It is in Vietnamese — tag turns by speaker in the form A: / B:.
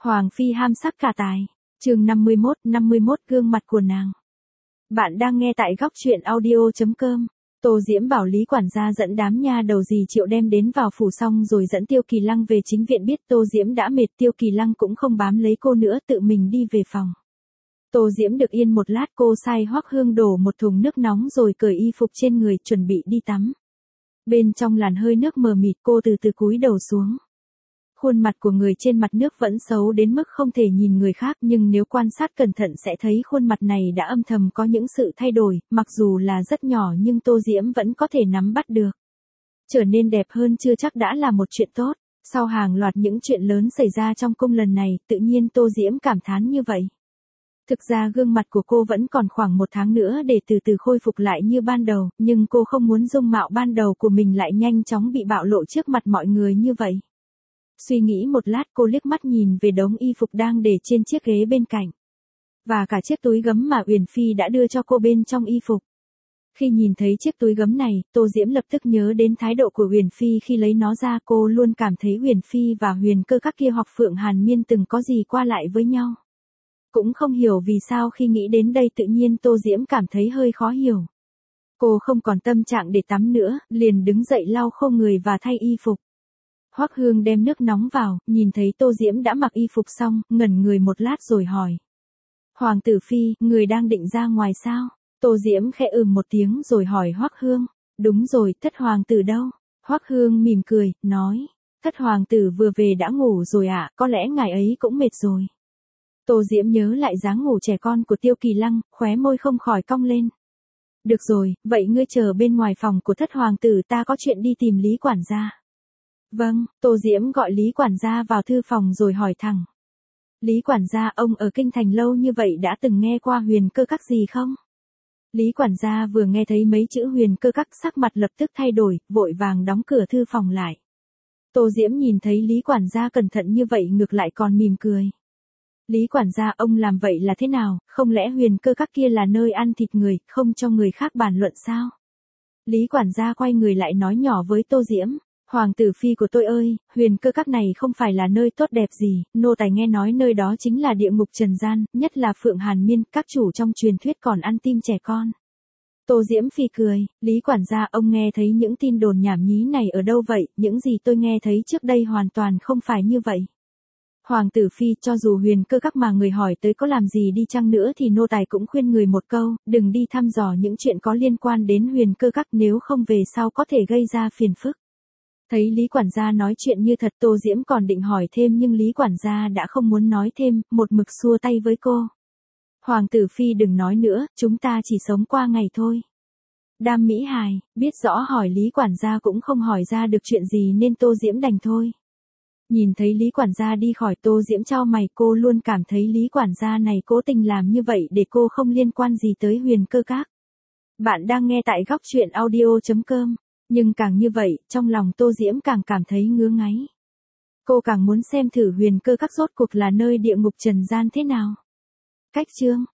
A: Hoàng phi ham sắc cả tài. Chương 51 gương mặt của nàng. Bạn đang nghe tại góc truyện audio.com. Tô Diễm bảo Lý quản gia dẫn đám nha đầu gì Triệu đem đến vào phủ xong rồi dẫn Tiêu Kỳ Lăng về chính viện, biết Tô Diễm đã mệt, Tiêu Kỳ Lăng cũng không bám lấy cô nữa, tự mình đi về phòng. Tô Diễm được yên một lát, cô sai Hoắc Hương đổ một thùng nước nóng rồi cởi y phục trên người chuẩn bị đi tắm. Bên trong làn hơi nước mờ mịt, cô từ từ cúi đầu xuống. Khuôn mặt của người trên mặt nước vẫn xấu đến mức không thể nhìn người khác, nhưng nếu quan sát cẩn thận sẽ thấy khuôn mặt này đã âm thầm có những sự thay đổi, mặc dù là rất nhỏ nhưng Tô Diễm vẫn có thể nắm bắt được. Trở nên đẹp hơn chưa chắc đã là một chuyện tốt. Sau hàng loạt những chuyện lớn xảy ra trong cung lần này, tự nhiên Tô Diễm cảm thán như vậy. Thực ra gương mặt của cô vẫn còn khoảng 1 tháng nữa để từ từ khôi phục lại như ban đầu, nhưng cô không muốn dung mạo ban đầu của mình lại nhanh chóng bị bạo lộ trước mặt mọi người như vậy. Suy nghĩ một lát, cô liếc mắt nhìn về đống y phục đang để trên chiếc ghế bên cạnh. Và cả chiếc túi gấm mà Uyển Phi đã đưa cho cô bên trong y phục. Khi nhìn thấy chiếc túi gấm này, Tô Diễm lập tức nhớ đến thái độ của Uyển Phi khi lấy nó ra. Cô luôn cảm thấy Uyển Phi và Huyền Cơ các kia hoặc Phượng Hàn Miên từng có gì qua lại với nhau. Cũng không hiểu vì sao khi nghĩ đến đây tự nhiên Tô Diễm cảm thấy hơi khó hiểu. Cô không còn tâm trạng để tắm nữa, liền đứng dậy lau khô người và thay y phục. Hoắc Hương đem nước nóng vào, nhìn thấy Tô Diễm đã mặc y phục xong, ngẩn người một lát rồi hỏi. Hoàng tử Phi, người đang định ra ngoài sao? Tô Diễm khẽ một tiếng rồi hỏi Hoắc Hương. Đúng rồi, thất hoàng tử đâu? Hoắc Hương mỉm cười, nói. Thất hoàng tử vừa về đã ngủ rồi ạ, có lẽ ngài ấy cũng mệt rồi. Tô Diễm nhớ lại dáng ngủ trẻ con của Tiêu Kỳ Lăng, khóe môi không khỏi cong lên. Được rồi, vậy ngươi chờ bên ngoài phòng của thất hoàng tử, ta có chuyện đi tìm Lý quản gia. Vâng, Tô Diễm gọi Lý quản gia vào thư phòng rồi hỏi thẳng. Lý quản gia, ông ở kinh thành lâu như vậy đã từng nghe qua Huyền Cơ các gì không? Lý quản gia vừa nghe thấy mấy chữ Huyền Cơ các, sắc mặt lập tức thay đổi, vội vàng đóng cửa thư phòng lại. Tô Diễm nhìn thấy Lý quản gia cẩn thận như vậy ngược lại còn mỉm cười. Lý quản gia, ông làm vậy là thế nào, không lẽ Huyền Cơ các kia là nơi ăn thịt người, không cho người khác bàn luận sao? Lý quản gia quay người lại nói nhỏ với Tô Diễm. Hoàng tử Phi của tôi ơi, Huyền Cơ các này không phải là nơi tốt đẹp gì, nô tài nghe nói nơi đó chính là địa ngục trần gian, nhất là Phượng Hàn Miên, các chủ trong truyền thuyết còn ăn tim trẻ con. Tô Diễm Phi cười, Lý quản gia, ông nghe thấy những tin đồn nhảm nhí này ở đâu vậy, những gì tôi nghe thấy trước đây hoàn toàn không phải như vậy. Hoàng tử Phi, cho dù Huyền Cơ các mà người hỏi tới có làm gì đi chăng nữa thì nô tài cũng khuyên người một câu, đừng đi thăm dò những chuyện có liên quan đến Huyền Cơ các, nếu không về sau có thể gây ra phiền phức. Thấy Lý quản gia nói chuyện như thật, Tô Diễm còn định hỏi thêm nhưng Lý quản gia đã không muốn nói thêm, một mực xua tay với cô. Hoàng tử Phi đừng nói nữa, chúng ta chỉ sống qua ngày thôi. Đam mỹ hài, biết rõ hỏi Lý quản gia cũng không hỏi ra được chuyện gì nên Tô Diễm đành thôi. Nhìn thấy Lý quản gia đi khỏi, Tô Diễm chau mày, cô luôn cảm thấy Lý quản gia này cố tình làm như vậy để cô không liên quan gì tới Huyền Cơ các. Bạn đang nghe tại góc truyện audio.com. Nhưng càng như vậy, trong lòng Tô Diễm càng cảm thấy ngứa ngáy. Cô càng muốn xem thử Huyền Cơ các rốt cuộc là nơi địa ngục trần gian thế nào. Cách chương